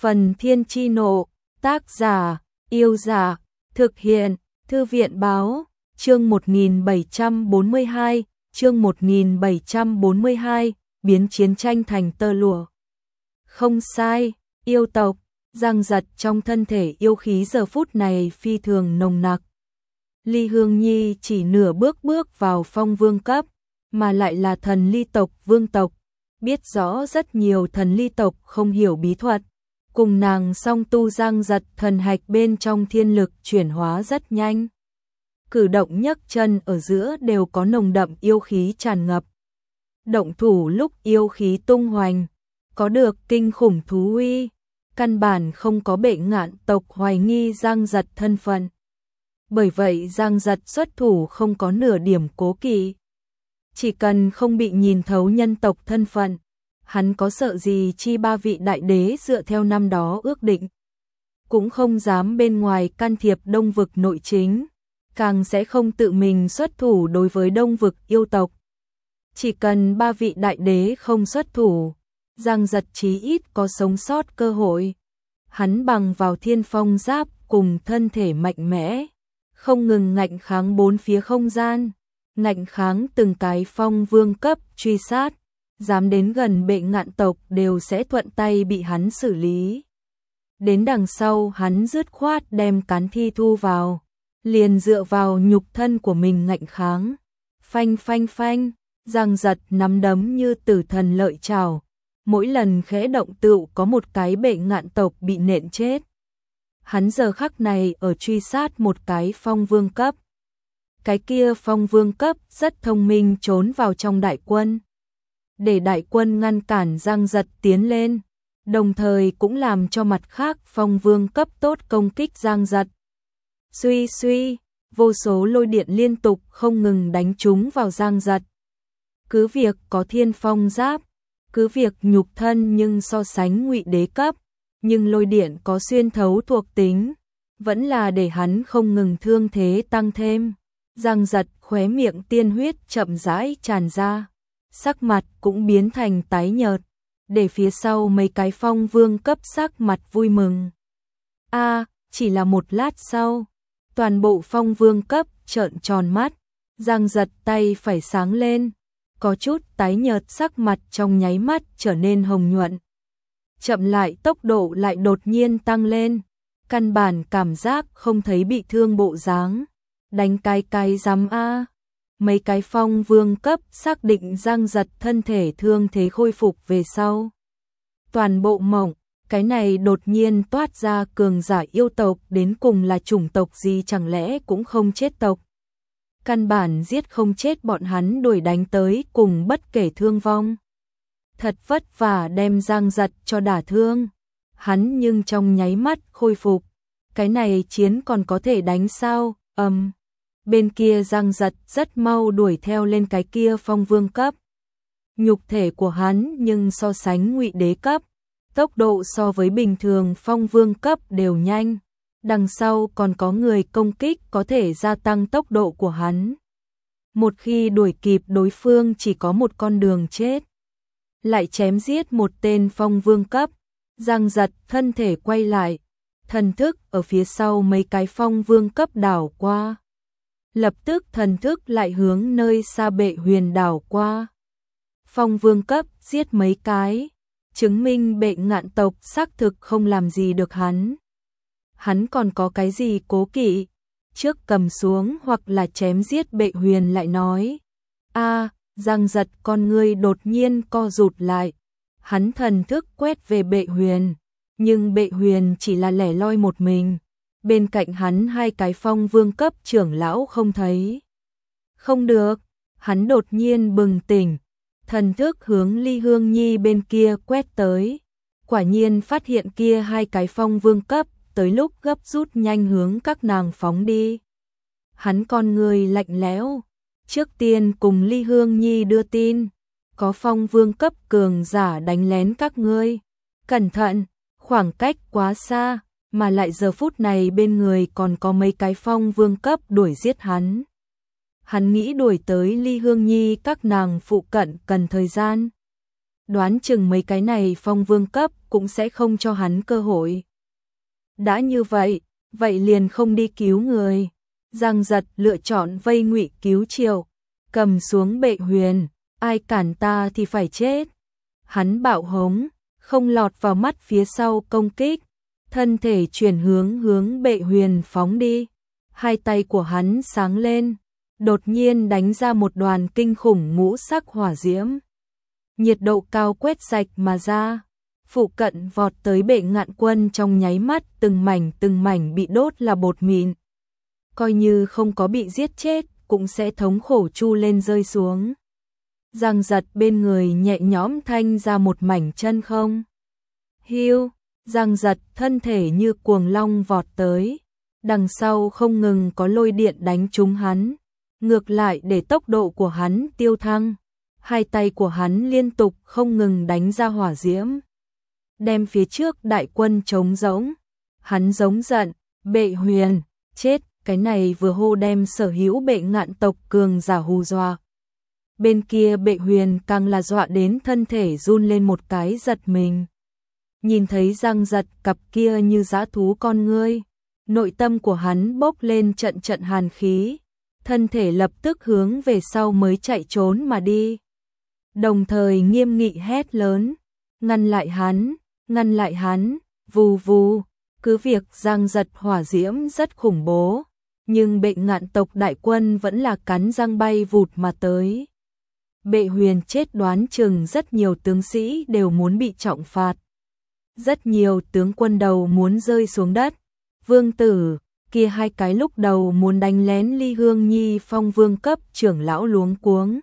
Phần Thiên Chi Nộ, tác giả, Yêu Giả, thực hiện, Thư viện Báo, chương 1742, chương 1742, biến chiến tranh thành tơ lụa. Không sai, yêu tộc, giăng giật trong thân thể yêu khí giờ phút này phi thường nồng nặc. Ly Hương Nhi chỉ nửa bước vào phong vương cấp, mà lại là thần ly tộc vương tộc, biết rõ rất nhiều thần ly tộc không hiểu bí thuật. Cùng nàng song tu giang giật thần hạch bên trong thiên lực chuyển hóa rất nhanh. Cử động nhấc chân ở giữa đều có nồng đậm yêu khí tràn ngập. Động thủ lúc yêu khí tung hoành, có được kinh khủng thú uy, căn bản không có bệ ngạn tộc hoài nghi giang giật thân phận. Bởi vậy giang giật xuất thủ không có nửa điểm cố kỵ. Chỉ cần không bị nhìn thấu nhân tộc thân phận, hắn có sợ gì chi ba vị đại đế dựa theo năm đó ước định. Cũng không dám bên ngoài can thiệp đông vực nội chính, càng sẽ không tự mình xuất thủ đối với đông vực yêu tộc. Chỉ cần ba vị đại đế không xuất thủ, giang giật chí ít có sống sót cơ hội. Hắn bằng vào thiên phong giáp cùng thân thể mạnh mẽ, không ngừng ngạnh kháng bốn phía không gian, ngạnh kháng từng cái phong vương cấp truy sát. Dám đến gần bệ ngạn tộc đều sẽ thuận tay bị hắn xử lý. Đến đằng sau hắn dứt khoát đem cán thi thu vào, liền dựa vào nhục thân của mình ngạnh kháng. Phanh phanh phanh, giang giật nắm đấm như tử thần lợi trảo, mỗi lần khẽ động tựu có một cái bệ ngạn tộc bị nện chết. Hắn giờ khắc này ở truy sát một cái phong vương cấp. Cái kia phong vương cấp rất thông minh trốn vào trong đại quân, để đại quân ngăn cản giang giật tiến lên, đồng thời cũng làm cho mặt khác phong vương cấp tốt công kích giang giật. Suy suy, vô số lôi điện liên tục không ngừng đánh trúng vào giang giật. Cứ việc có thiên phong giáp, cứ việc nhục thân nhưng so sánh ngụy đế cấp, nhưng lôi điện có xuyên thấu thuộc tính, vẫn là để hắn không ngừng thương thế tăng thêm. Giang giật khóe miệng tiên huyết chậm rãi tràn ra, sắc mặt cũng biến thành tái nhợt, để phía sau mấy cái phong vương cấp sắc mặt vui mừng. Chỉ là một lát sau, toàn bộ phong vương cấp trợn tròn mắt, giang giật tay phải sáng lên, có chút tái nhợt sắc mặt trong nháy mắt trở nên hồng nhuận. Chậm lại tốc độ lại đột nhiên tăng lên, căn bản cảm giác không thấy bị thương bộ dáng. Đánh cái dám a. Mấy cái phong vương cấp xác định giang giật thân thể thương thế khôi phục về sau. Toàn bộ mộng, cái này đột nhiên toát ra cường giả yêu tộc đến cùng là chủng tộc gì chẳng lẽ cũng không chết tộc. Căn bản giết không chết bọn hắn đuổi đánh tới cùng bất kể thương vong. Thật vất vả đem giang giật cho đả thương. Hắn nhưng trong nháy mắt khôi phục. Cái này chiến còn có thể đánh sao, Bên kia giang giật rất mau đuổi theo lên cái kia phong vương cấp. Nhục thể của hắn nhưng so sánh ngụy đế cấp, tốc độ so với bình thường phong vương cấp đều nhanh. Đằng sau còn có người công kích có thể gia tăng tốc độ của hắn. Một khi đuổi kịp đối phương chỉ có một con đường chết. Lại chém giết một tên phong vương cấp, giang giật thân thể quay lại, thần thức ở phía sau mấy cái phong vương cấp đảo qua. Lập tức thần thức lại hướng nơi xa bệ huyền đảo qua. Phong vương cấp giết mấy cái, chứng minh bệ ngạn tộc xác thực không làm gì được hắn. Hắn còn có cái gì cố kỵ, trước cầm xuống hoặc là chém giết bệ huyền lại nói. Giang giật con ngươi đột nhiên co rụt lại. Hắn thần thức quét về bệ huyền, nhưng bệ huyền chỉ là lẻ loi một mình. Bên cạnh hắn hai cái phong vương cấp trưởng lão không thấy. Không được, hắn đột nhiên bừng tỉnh, thần thức hướng Ly Hương Nhi bên kia quét tới. Quả nhiên phát hiện kia hai cái phong vương cấp, tới lúc gấp rút nhanh hướng các nàng phóng đi. Hắn con người lạnh lẽo, trước tiên cùng Ly Hương Nhi đưa tin, có phong vương cấp cường giả đánh lén các ngươi. Cẩn thận, khoảng cách quá xa. Mà lại giờ phút này bên người còn có mấy cái phong vương cấp đuổi giết hắn. Hắn nghĩ đuổi tới Ly Hương Nhi các nàng phụ cận cần thời gian. đoán chừng mấy cái này phong vương cấp cũng sẽ không cho hắn cơ hội. Đã như vậy, vậy liền không đi cứu người. Giang Giật lựa chọn vây ngụy cứu Triệu, cầm xuống Bệ Huyền, ai cản ta thì phải chết. Hắn bạo hống, không lọt vào mắt phía sau công kích, thân thể chuyển hướng Bệ Huyền phóng đi. Hai tay của hắn sáng lên, đột nhiên đánh ra một đoàn kinh khủng ngũ sắc hỏa diễm. Nhiệt độ cao quét sạch mà ra, phụ cận vọt tới Bệ Ngạn Quân trong nháy mắt từng mảnh bị đốt là bột mịn. Coi như không có bị giết chết, cũng sẽ thống khổ chu lên rơi xuống. Giang Giật bên người nhẹ nhõm thanh ra một mảnh chân không. Hiu, Giang Giật thân thể như cuồng long vọt tới, đằng sau không ngừng có lôi điện đánh trúng hắn, ngược lại để tốc độ của hắn tiêu thăng. Hai tay của hắn liên tục không ngừng đánh ra hỏa diễm, đem phía trước đại quân trống rỗng. Hắn giống giận, Bệ Huyền, chết, cái này vừa hô đem sở hữu Bệ Ngạn tộc cường giả hù dọa. Bên kia Bệ Huyền càng là dọa đến thân thể run lên một cái giật mình. Nhìn thấy Giang Giật cặp kia như dã thú con ngươi, nội tâm của hắn bốc lên trận hàn khí, thân thể lập tức hướng về sau mới chạy trốn mà đi. Đồng thời nghiêm nghị hét lớn, ngăn lại hắn, vù vù. Cứ việc Giang Giật hỏa diễm rất khủng bố, nhưng Bệ Ngạn tộc đại quân vẫn là cắn răng bay vụt mà tới. Bệ Huyền chết đoán chừng rất nhiều tướng sĩ đều muốn bị trọng phạt. Rất nhiều tướng quân đầu muốn rơi xuống đất. Vương tử, kia hai cái lúc đầu muốn đánh lén Ly Hương Nhi phong vương cấp trưởng lão luống cuống.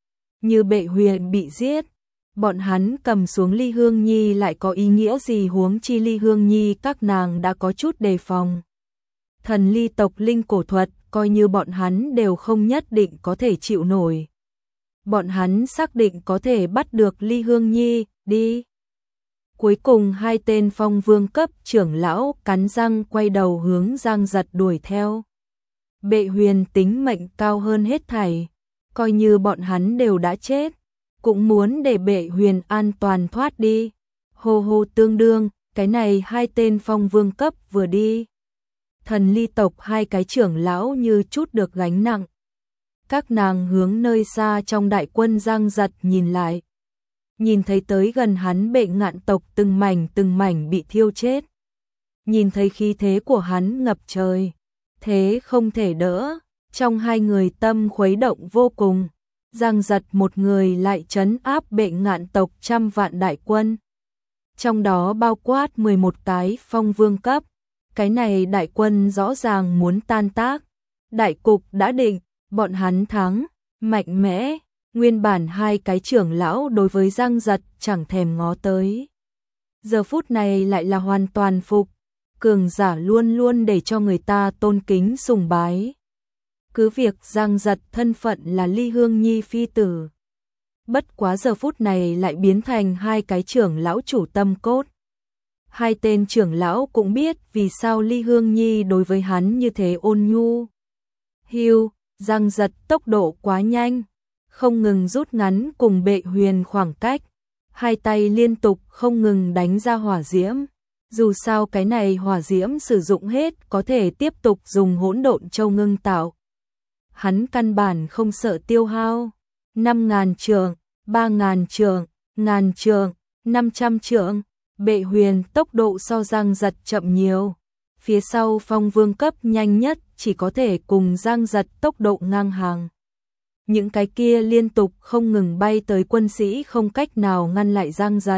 Như Bệ Huyền bị giết, bọn hắn cầm xuống Ly Hương Nhi lại có ý nghĩa gì, huống chi Ly Hương Nhi các nàng đã có chút đề phòng. Thần ly tộc linh cổ thuật, coi như bọn hắn đều không nhất định có thể chịu nổi. Bọn hắn xác định có thể bắt được Ly Hương Nhi, đi. Cuối cùng hai tên phong vương cấp trưởng lão cắn răng quay đầu hướng Giang Giật đuổi theo. Bệ Huyền tính mệnh cao hơn hết thảy, coi như bọn hắn đều đã chết, cũng muốn để Bệ Huyền an toàn thoát đi. Hô hô tương đương, cái này hai tên phong vương cấp vừa đi. Thần ly tộc hai cái trưởng lão như chút được gánh nặng. Các nàng hướng nơi xa trong đại quân Giang Giật nhìn lại. Nhìn thấy tới gần hắn Bệ Ngạn tộc từng mảnh bị thiêu chết. Nhìn thấy khí thế của hắn ngập trời, thế không thể đỡ, trong hai người tâm khuấy động vô cùng. Giang Giật một người lại trấn áp Bệ Ngạn tộc 100 vạn đại quân. Trong đó bao quát 11 cái phong vương cấp. Cái này đại quân rõ ràng muốn tan tác. Đại cục đã định, bọn hắn thắng, mạnh mẽ. Nguyên bản hai cái trưởng lão đối với Giang Giật chẳng thèm ngó tới. Giờ phút này lại là hoàn toàn phục. Cường giả luôn luôn để cho người ta tôn kính sùng bái. Cứ việc Giang Giật thân phận là Ly Hương Nhi phi tử. Bất quá giờ phút này lại biến thành hai cái trưởng lão chủ tâm cốt. Hai tên trưởng lão cũng biết vì sao Ly Hương Nhi đối với hắn như thế ôn nhu. Hiu, Giang Giật tốc độ quá nhanh, không ngừng rút ngắn cùng Bệ Huyền khoảng cách. Hai tay liên tục không ngừng đánh ra hỏa diễm. Dù sao cái này hỏa diễm sử dụng hết có thể tiếp tục dùng hỗn độn châu ngưng tạo. Hắn căn bản không sợ tiêu hao. 5.000 trượng, 3.000 trượng, 1.000 trượng, 500 trượng. Bệ Huyền tốc độ so Giang Giật chậm nhiều. Phía sau phong vương cấp nhanh nhất chỉ có thể cùng Giang Giật tốc độ ngang hàng. Những cái kia liên tục không ngừng bay tới quân sĩ không cách nào ngăn lại Giang Giật.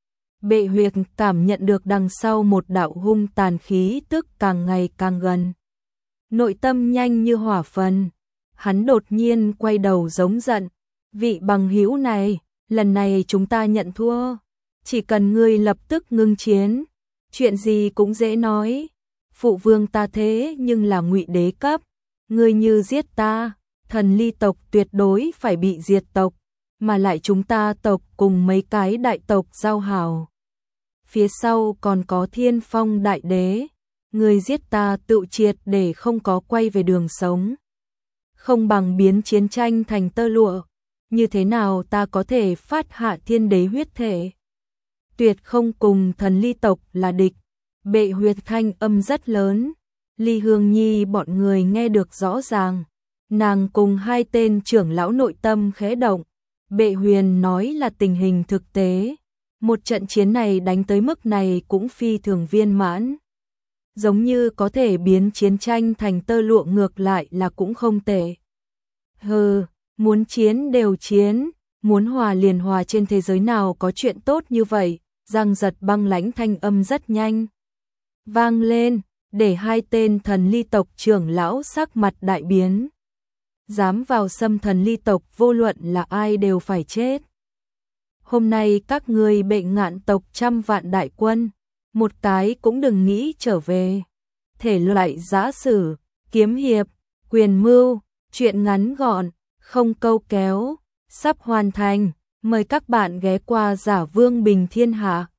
Bệ Huyền cảm nhận được đằng sau một đạo hung tàn khí tức càng ngày càng gần. Nội tâm nhanh như hỏa phần. Hắn đột nhiên quay đầu giống giận. Vị bằng hữu này, lần này chúng ta nhận thua. Chỉ cần ngươi lập tức ngưng chiến, chuyện gì cũng dễ nói. Phụ vương ta thế nhưng là Ngụy đế cấp, ngươi như giết ta, thần ly tộc tuyệt đối phải bị diệt tộc, mà lại chúng ta tộc cùng mấy cái đại tộc giao hảo. Phía sau còn có Thiên Phong đại đế, ngươi giết ta tự triệt để không có quay về đường sống. Không bằng biến chiến tranh thành tơ lụa, như thế nào ta có thể phát hạ thiên đế huyết thể? Tuyệt không cùng thần ly tộc là địch. Bệ huyệt thanh âm rất lớn, Ly Hương Nhi bọn người nghe được rõ ràng. Nàng cùng hai tên trưởng lão nội tâm khẽ động. Bệ huyền nói là tình hình thực tế. Một trận chiến này đánh tới mức này cũng phi thường viên mãn. Giống như có thể biến chiến tranh thành tơ lụa ngược lại là cũng không tệ. Hừ, muốn chiến đều chiến, muốn hòa liền hòa, trên thế giới nào có chuyện tốt như vậy. Giang giật băng lãnh thanh âm rất nhanh vang lên, để hai tên thần ly tộc trưởng lão sắc mặt đại biến. Dám vào xâm thần ly tộc vô luận là ai đều phải chết. Hôm nay các ngươi Bệ Ngạn tộc 100 vạn đại quân, một cái cũng đừng nghĩ trở về. Thể loại giã sử, kiếm hiệp, quyền mưu, truyện ngắn gọn, không câu kéo, sắp hoàn thành. Mời các bạn ghé qua Giả Vương Bình Thiên Hạ.